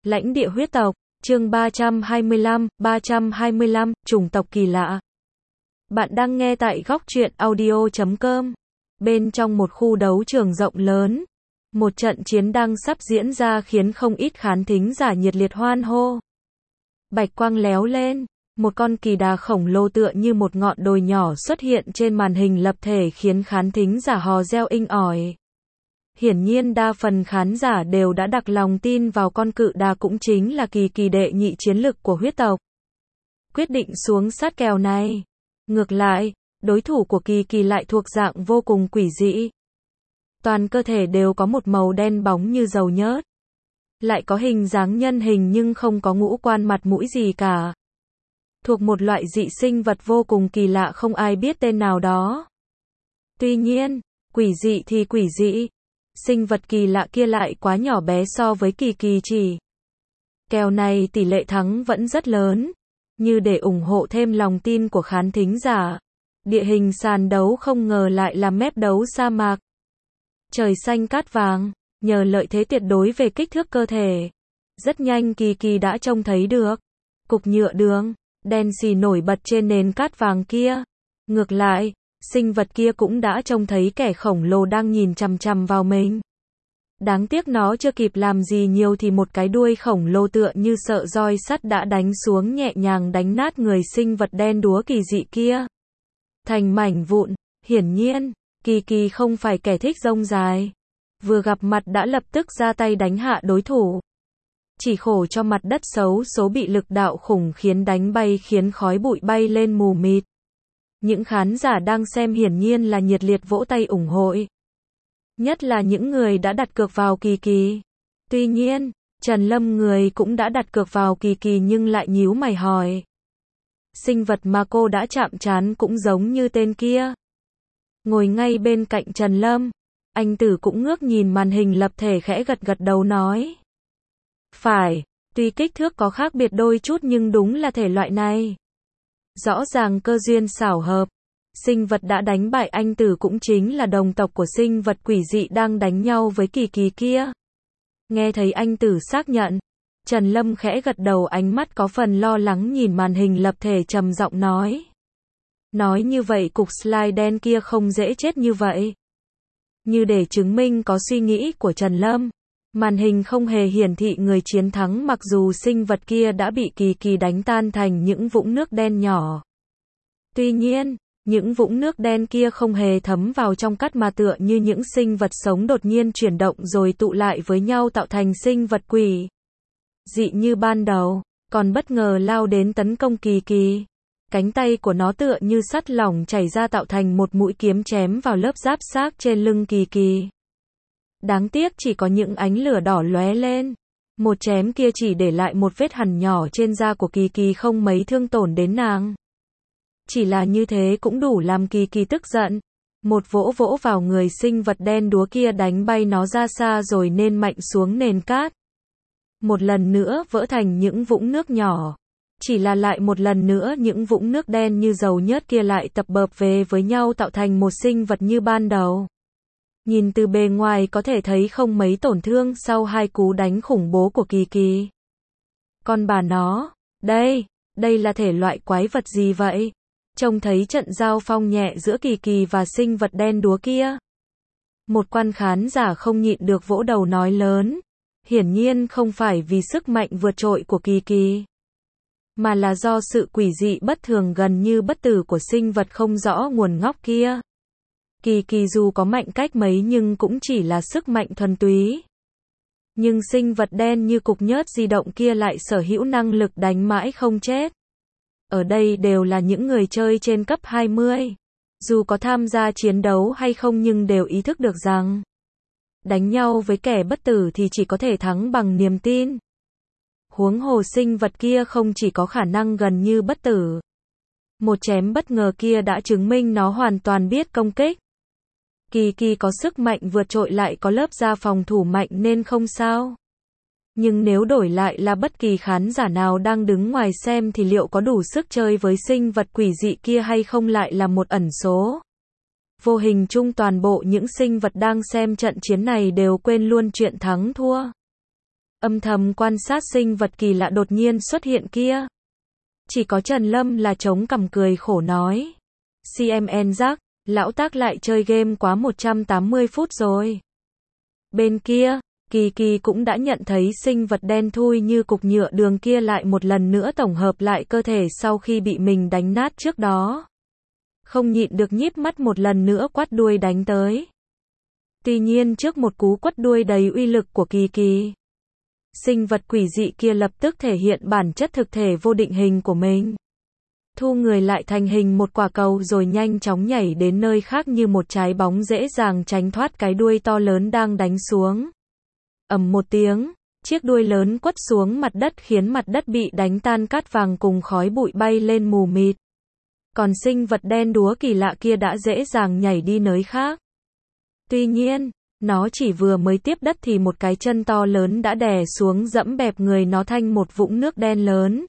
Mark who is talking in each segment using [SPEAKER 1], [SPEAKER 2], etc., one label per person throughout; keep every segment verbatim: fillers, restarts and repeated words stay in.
[SPEAKER 1] Lãnh địa huyết tộc, chương ba trăm hai mươi lăm, ba trăm hai mươi lăm, chủng tộc kỳ lạ. Bạn đang nghe tại góc truyện audio chấm com. Bên trong một khu đấu trường rộng lớn, một trận chiến đang sắp diễn ra khiến không ít khán thính giả nhiệt liệt hoan hô. Bạch quang léo lên, một con kỳ đà khổng lồ tựa như một ngọn đồi nhỏ xuất hiện trên màn hình lập thể khiến khán thính giả hò reo inh ỏi. Hiển nhiên đa phần khán giả đều đã đặt lòng tin vào con cự đà cũng chính là kỳ kỳ đệ nhị chiến lực của huyết tộc. Quyết định xuống sát kèo này. Ngược lại, đối thủ của kỳ kỳ lại thuộc dạng vô cùng quỷ dị. Toàn cơ thể đều có một màu đen bóng như dầu nhớt. Lại có hình dáng nhân hình nhưng không có ngũ quan mặt mũi gì cả. Thuộc một loại dị sinh vật vô cùng kỳ lạ không ai biết tên nào đó. Tuy nhiên, quỷ dị thì quỷ dị. Sinh vật kỳ lạ kia lại quá nhỏ bé so với kỳ kỳ chỉ. Kèo này tỷ lệ thắng vẫn rất lớn. Như để ủng hộ thêm lòng tin của khán thính giả. Địa hình sàn đấu không ngờ lại là mép đấu sa mạc. Trời xanh cát vàng, nhờ lợi thế tuyệt đối về kích thước cơ thể. Rất nhanh kỳ kỳ đã trông thấy được. Cục nhựa đường, đen xì nổi bật trên nền cát vàng kia. Ngược lại, sinh vật kia cũng đã trông thấy kẻ khổng lồ đang nhìn chằm chằm vào mình. Đáng tiếc nó chưa kịp làm gì nhiều thì một cái đuôi khổng lồ tựa như sợ roi sắt đã đánh xuống nhẹ nhàng đánh nát người sinh vật đen đúa kỳ dị kia. Thành mảnh vụn, hiển nhiên, kỳ kỳ không phải kẻ thích rông dài. Vừa gặp mặt đã lập tức ra tay đánh hạ đối thủ. Chỉ khổ cho mặt đất xấu số bị lực đạo khủng khiến đánh bay khiến khói bụi bay lên mù mịt. Những khán giả đang xem hiển nhiên là nhiệt liệt vỗ tay ủng hộ. Nhất là những người đã đặt cược vào kỳ kỳ. Tuy nhiên, Trần Lâm người cũng đã đặt cược vào kỳ kỳ nhưng lại nhíu mày hỏi. Sinh vật mà cô đã chạm trán cũng giống như tên kia. Ngồi ngay bên cạnh Trần Lâm, anh Tử cũng ngước nhìn màn hình lập thể khẽ gật gật đầu nói. Phải, tuy kích thước có khác biệt đôi chút nhưng đúng là thể loại này. Rõ ràng cơ duyên xảo hợp. Sinh vật đã đánh bại anh Tử cũng chính là đồng tộc của sinh vật quỷ dị đang đánh nhau với kỳ kỳ kia. Nghe thấy anh Tử xác nhận, Trần Lâm khẽ gật đầu ánh mắt có phần lo lắng nhìn màn hình lập thể trầm giọng nói. Nói như vậy cục slide đen kia không dễ chết như vậy. Như để chứng minh có suy nghĩ của Trần Lâm, màn hình không hề hiển thị người chiến thắng mặc dù sinh vật kia đã bị kỳ kỳ đánh tan thành những vũng nước đen nhỏ. Tuy nhiên, những vũng nước đen kia không hề thấm vào trong cát mà tựa như những sinh vật sống đột nhiên chuyển động rồi tụ lại với nhau tạo thành sinh vật quỷ dị như ban đầu, còn bất ngờ lao đến tấn công kỳ kỳ. Cánh tay của nó tựa như sắt lỏng chảy ra tạo thành một mũi kiếm chém vào lớp giáp xác trên lưng kỳ kỳ. Đáng tiếc chỉ có những ánh lửa đỏ lóe lên. Một chém kia chỉ để lại một vết hằn nhỏ trên da của kỳ kỳ không mấy thương tổn đến nàng. Chỉ là như thế cũng đủ làm kỳ kỳ tức giận. Một vỗ vỗ vào người sinh vật đen đúa kia đánh bay nó ra xa rồi nên mạnh xuống nền cát. Một lần nữa vỡ thành những vũng nước nhỏ. Chỉ là lại một lần nữa những vũng nước đen như dầu nhớt kia lại tập bợp về với nhau tạo thành một sinh vật như ban đầu. Nhìn từ bề ngoài có thể thấy không mấy tổn thương sau hai cú đánh khủng bố của kỳ kỳ. Con bà nó, đây, đây là thể loại quái vật gì vậy? Trông thấy trận giao phong nhẹ giữa kỳ kỳ và sinh vật đen đúa kia. Một quan khán giả không nhịn được vỗ đầu nói lớn. Hiển nhiên không phải vì sức mạnh vượt trội của kỳ kỳ. Mà là do sự quỷ dị bất thường gần như bất tử của sinh vật không rõ nguồn gốc kia. Kỳ kỳ dù có mạnh cách mấy nhưng cũng chỉ là sức mạnh thuần túy. Nhưng sinh vật đen như cục nhớt di động kia lại sở hữu năng lực đánh mãi không chết. Ở đây đều là những người chơi trên cấp hai mươi. Dù có tham gia chiến đấu hay không nhưng đều ý thức được rằng đánh nhau với kẻ bất tử thì chỉ có thể thắng bằng niềm tin. Huống hồ sinh vật kia không chỉ có khả năng gần như bất tử. Một chém bất ngờ kia đã chứng minh nó hoàn toàn biết công kích. Kỳ kỳ có sức mạnh vượt trội lại có lớp da phòng thủ mạnh nên không sao. Nhưng nếu đổi lại là bất kỳ khán giả nào đang đứng ngoài xem thì liệu có đủ sức chơi với sinh vật quỷ dị kia hay không lại là một ẩn số. Vô hình chung toàn bộ những sinh vật đang xem trận chiến này đều quên luôn chuyện thắng thua. âm thầm quan sát sinh vật kỳ lạ đột nhiên xuất hiện kia. Chỉ có Trần Lâm là chống cằm cười khổ nói. xê em en Jack, lão tác lại chơi game quá một trăm tám mươi phút rồi. Bên kia, Kỳ Kỳ cũng đã nhận thấy sinh vật đen thui như cục nhựa đường kia lại một lần nữa tổng hợp lại cơ thể sau khi bị mình đánh nát trước đó. Không nhịn được nhíp mắt một lần nữa quát đuôi đánh tới. Tuy nhiên trước một cú quất đuôi đầy uy lực của Kỳ Kỳ, sinh vật quỷ dị kia lập tức thể hiện bản chất thực thể vô định hình của mình. Thu người lại thành hình một quả cầu rồi nhanh chóng nhảy đến nơi khác như một trái bóng dễ dàng tránh thoát cái đuôi to lớn đang đánh xuống. Ầm một tiếng, chiếc đuôi lớn quất xuống mặt đất khiến mặt đất bị đánh tan cát vàng cùng khói bụi bay lên mù mịt. Còn sinh vật đen đúa kỳ lạ kia đã dễ dàng nhảy đi nơi khác. Tuy nhiên, nó chỉ vừa mới tiếp đất thì một cái chân to lớn đã đè xuống dẫm bẹp người nó thành một vũng nước đen lớn.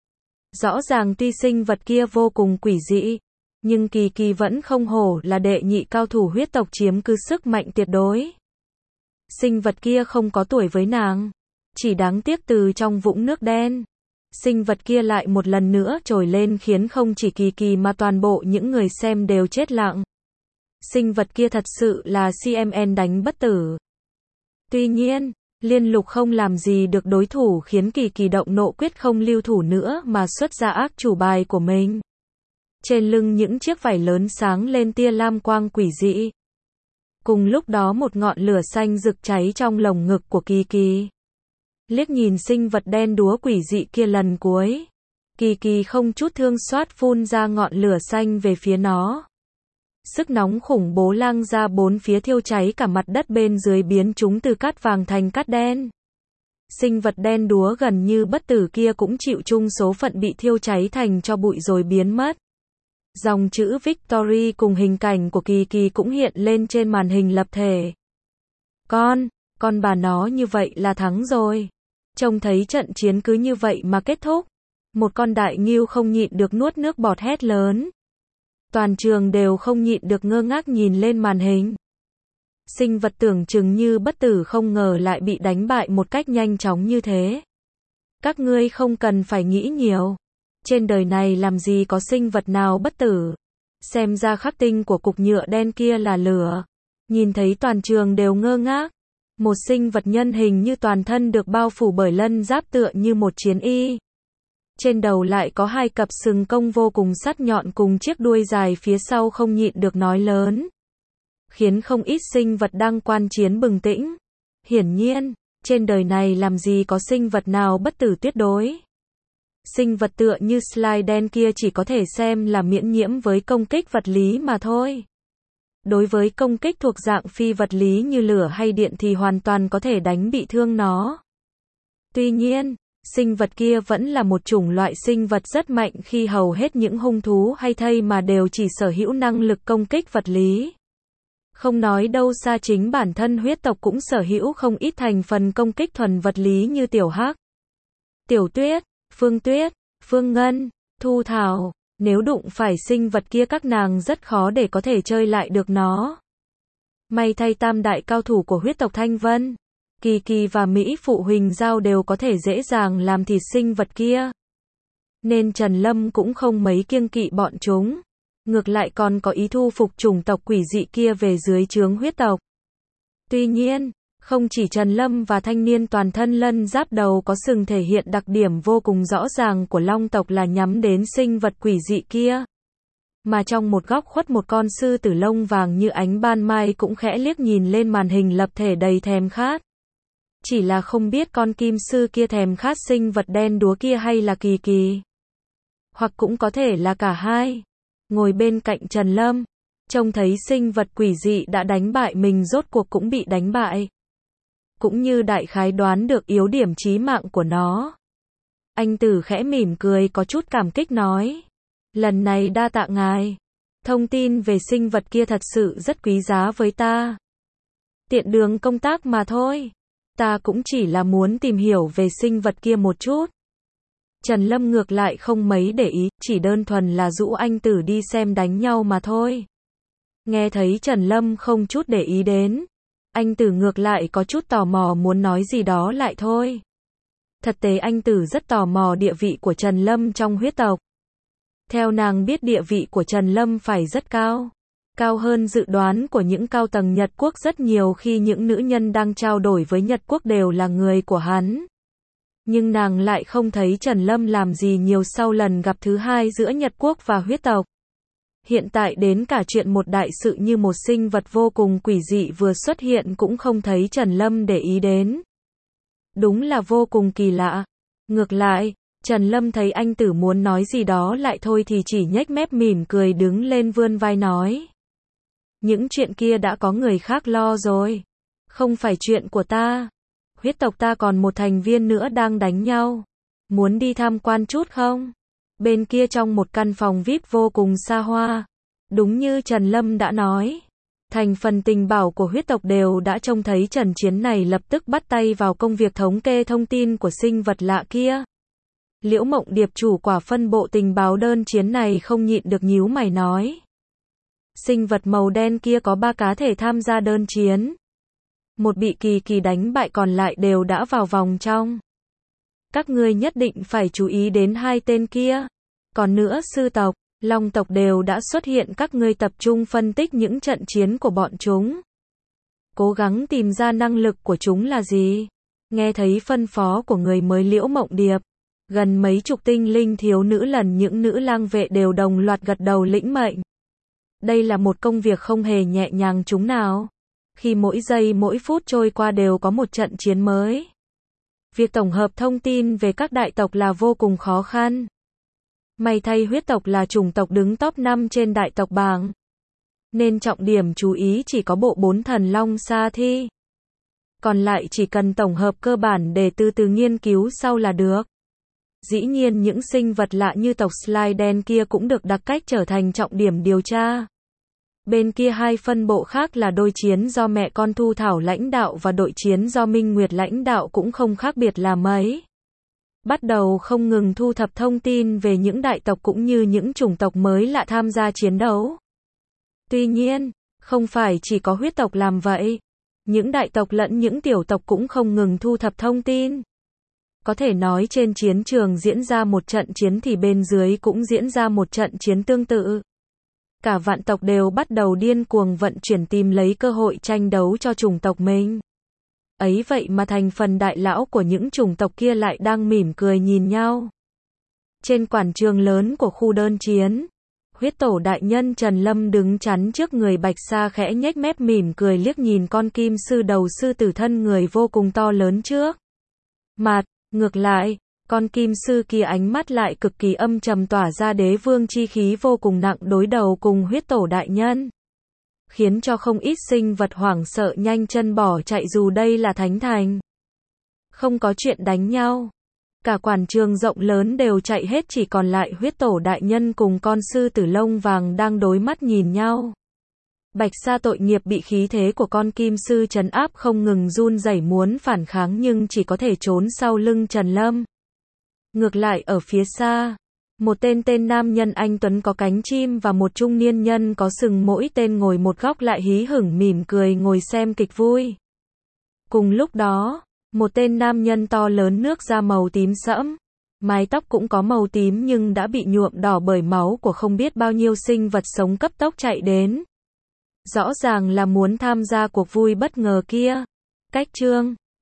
[SPEAKER 1] Rõ ràng tuy sinh vật kia vô cùng quỷ dị, nhưng Kỳ Kỳ vẫn không hổ là đệ nhị cao thủ huyết tộc chiếm cứ sức mạnh tuyệt đối. Sinh vật kia không có tuổi với nàng, chỉ đáng tiếc từ trong vũng nước đen, sinh vật kia lại một lần nữa trồi lên khiến không chỉ Kỳ Kỳ mà toàn bộ những người xem đều chết lặng. Sinh vật kia thật sự là xê em en đánh bất tử. Tuy nhiên, Liên Lục không làm gì được đối thủ khiến Kỳ Kỳ động nộ quyết không lưu thủ nữa mà xuất ra ác chủ bài của mình. Trên lưng những chiếc vảy lớn sáng lên tia lam quang quỷ dị. Cùng lúc đó một ngọn lửa xanh rực cháy trong lồng ngực của Kỳ Kỳ. Liếc nhìn sinh vật đen đúa quỷ dị kia lần cuối, Kỳ Kỳ không chút thương xót phun ra ngọn lửa xanh về phía nó. Sức nóng khủng bố lan ra bốn phía thiêu cháy cả mặt đất bên dưới biến chúng từ cát vàng thành cát đen. Sinh vật đen đúa gần như bất tử kia cũng chịu chung số phận bị thiêu cháy thành tro bụi rồi biến mất. Dòng chữ Victory cùng hình cảnh của Kỳ Kỳ cũng hiện lên trên màn hình lập thể. Con, con bà nó như vậy là thắng rồi. Trông thấy trận chiến cứ như vậy mà kết thúc. Một con đại ngưu không nhịn được nuốt nước bọt hét lớn. Toàn trường đều không nhịn được ngơ ngác nhìn lên màn hình. Sinh vật tưởng chừng như bất tử không ngờ lại bị đánh bại một cách nhanh chóng như thế. Các ngươi không cần phải nghĩ nhiều. Trên đời này làm gì có sinh vật nào bất tử. Xem ra khắc tinh của cục nhựa đen kia là lửa. Nhìn thấy toàn trường đều ngơ ngác. Một sinh vật nhân hình như toàn thân được bao phủ bởi lân giáp tựa như một chiến y. Trên đầu lại có hai cặp sừng công vô cùng sắc nhọn cùng chiếc đuôi dài phía sau không nhịn được nói lớn. Khiến không ít sinh vật đang quan chiến bừng tỉnh. Hiển nhiên, trên đời này làm gì có sinh vật nào bất tử tuyệt đối. Sinh vật tựa như slime đen kia chỉ có thể xem là miễn nhiễm với công kích vật lý mà thôi. Đối với công kích thuộc dạng phi vật lý như lửa hay điện thì hoàn toàn có thể đánh bị thương nó. Tuy nhiên, sinh vật kia vẫn là một chủng loại sinh vật rất mạnh khi hầu hết những hung thú hay thây mà đều chỉ sở hữu năng lực công kích vật lý. Không nói đâu xa chính bản thân huyết tộc cũng sở hữu không ít thành phần công kích thuần vật lý như Tiểu Hắc, Tiểu Tuyết, Phương Tuyết, Phương Ngân, Thu Thảo. Nếu đụng phải sinh vật kia các nàng rất khó để có thể chơi lại được nó. May thay tam đại cao thủ của huyết tộc Thanh Vân, Kỳ Kỳ và Mỹ Phụ Huỳnh Giao đều có thể dễ dàng làm thịt sinh vật kia. Nên Trần Lâm cũng không mấy kiêng kỵ bọn chúng. Ngược lại còn có ý thu phục chủng tộc quỷ dị kia về dưới trướng huyết tộc. Tuy nhiên, không chỉ Trần Lâm và thanh niên toàn thân lân giáp đầu có sừng thể hiện đặc điểm vô cùng rõ ràng của long tộc là nhắm đến sinh vật quỷ dị kia. Mà trong một góc khuất một con sư tử lông vàng như ánh ban mai cũng khẽ liếc nhìn lên màn hình lập thể đầy thèm khát. Chỉ là không biết con kim sư kia thèm khát sinh vật đen đúa kia hay là Kỳ Kỳ. Hoặc cũng có thể là cả hai. Ngồi bên cạnh Trần Lâm, trông thấy sinh vật quỷ dị đã đánh bại mình rốt cuộc cũng bị đánh bại. Cũng như đại khái đoán được yếu điểm chí mạng của nó. Anh Tử khẽ mỉm cười có chút cảm kích nói. Lần này đa tạ ngài. Thông tin về sinh vật kia thật sự rất quý giá với ta. Tiện đường công tác mà thôi. Ta cũng chỉ là muốn tìm hiểu về sinh vật kia một chút. Trần Lâm ngược lại không mấy để ý, chỉ đơn thuần là dụ anh Tử đi xem đánh nhau mà thôi. Nghe thấy Trần Lâm không chút để ý đến, anh Tử ngược lại có chút tò mò muốn nói gì đó lại thôi. Thật tế anh Tử rất tò mò địa vị của Trần Lâm trong huyết tộc. Theo nàng biết địa vị của Trần Lâm phải rất cao. Cao hơn dự đoán của những cao tầng Nhật Quốc rất nhiều khi những nữ nhân đang trao đổi với Nhật Quốc đều là người của hắn. Nhưng nàng lại không thấy Trần Lâm làm gì nhiều sau lần gặp thứ hai giữa Nhật Quốc và huyết tộc. Hiện tại đến cả chuyện một đại sự như một sinh vật vô cùng quỷ dị vừa xuất hiện cũng không thấy Trần Lâm để ý đến. Đúng là vô cùng kỳ lạ. Ngược lại, Trần Lâm thấy anh Tử muốn nói gì đó lại thôi thì chỉ nhếch mép mỉm cười đứng lên vươn vai nói. Những chuyện kia đã có người khác lo rồi. Không phải chuyện của ta. Huyết tộc ta còn một thành viên nữa đang đánh nhau. Muốn đi tham quan chút không? Bên kia trong một căn phòng vi ai pi vô cùng xa hoa. Đúng như Trần Lâm đã nói. Thành phần tình báo của huyết tộc đều đã trông thấy trận chiến này lập tức bắt tay vào công việc thống kê thông tin của sinh vật lạ kia. Liễu Mộng Điệp chủ quả phân bộ tình báo đơn chiến này không nhịn được nhíu mày nói. Sinh vật màu đen kia có ba cá thể tham gia đơn chiến. Một bị Kỳ Kỳ đánh bại còn lại đều đã vào vòng trong. Các ngươi nhất định phải chú ý đến hai tên kia. Còn nữa sư tộc, long tộc đều đã xuất hiện, các ngươi tập trung phân tích những trận chiến của bọn chúng. Cố gắng tìm ra năng lực của chúng là gì. Nghe thấy phân phó của người mới Liễu Mộng Điệp. Gần mấy chục tinh linh thiếu nữ lần những nữ lang vệ đều đồng loạt gật đầu lĩnh mệnh. Đây là một công việc không hề nhẹ nhàng chúng nào. Khi mỗi giây mỗi phút trôi qua đều có một trận chiến mới. Việc tổng hợp thông tin về các đại tộc là vô cùng khó khăn. May thay huyết tộc là chủng tộc đứng top năm trên đại tộc bảng. Nên trọng điểm chú ý chỉ có bộ bốn thần long sa thi. Còn lại chỉ cần tổng hợp cơ bản để từ từ nghiên cứu sau là được. Dĩ nhiên những sinh vật lạ như tộc Slide đen kia cũng được đặc cách trở thành trọng điểm điều tra. Bên kia hai phân bộ khác là đôi chiến do mẹ con Thu Thảo lãnh đạo và đội chiến do Minh Nguyệt lãnh đạo cũng không khác biệt là mấy. Bắt đầu không ngừng thu thập thông tin về những đại tộc cũng như những chủng tộc mới lạ tham gia chiến đấu. Tuy nhiên, không phải chỉ có huyết tộc làm vậy. Những đại tộc lẫn những tiểu tộc cũng không ngừng thu thập thông tin. Có thể nói trên chiến trường diễn ra một trận chiến thì bên dưới cũng diễn ra một trận chiến tương tự. Cả vạn tộc đều bắt đầu điên cuồng vận chuyển tìm lấy cơ hội tranh đấu cho chủng tộc mình. Ấy vậy mà thành phần đại lão của những chủng tộc kia lại đang mỉm cười nhìn nhau. Trên quảng trường lớn của khu đơn chiến, huyết tổ đại nhân Trần Lâm đứng chắn trước người Bạch Sa khẽ nhếch mép mỉm cười liếc nhìn con kim sư đầu sư tử thân người vô cùng to lớn trước mặt. Ngược lại, con kim sư kia ánh mắt lại cực kỳ âm trầm tỏa ra đế vương chi khí vô cùng nặng đối đầu cùng huyết tổ đại nhân. Khiến cho không ít sinh vật hoảng sợ nhanh chân bỏ chạy dù đây là thánh thành. Không có chuyện đánh nhau. Cả quảng trường rộng lớn đều chạy hết chỉ còn lại huyết tổ đại nhân cùng con sư tử lông vàng đang đối mắt nhìn nhau. Bạch Sa tội nghiệp bị khí thế của con kim sư trấn áp không ngừng run rẩy muốn phản kháng nhưng chỉ có thể trốn sau lưng Trần Lâm. Ngược lại ở phía xa, một tên tên nam nhân anh tuấn có cánh chim và một trung niên nhân có sừng mỗi tên ngồi một góc lại hí hửng mỉm cười ngồi xem kịch vui. Cùng lúc đó, một tên nam nhân to lớn nước da màu tím sẫm, mái tóc cũng có màu tím nhưng đã bị nhuộm đỏ bởi máu của không biết bao nhiêu sinh vật sống cấp tốc chạy đến. Rõ ràng là muốn tham gia cuộc vui bất ngờ kia. Cách chương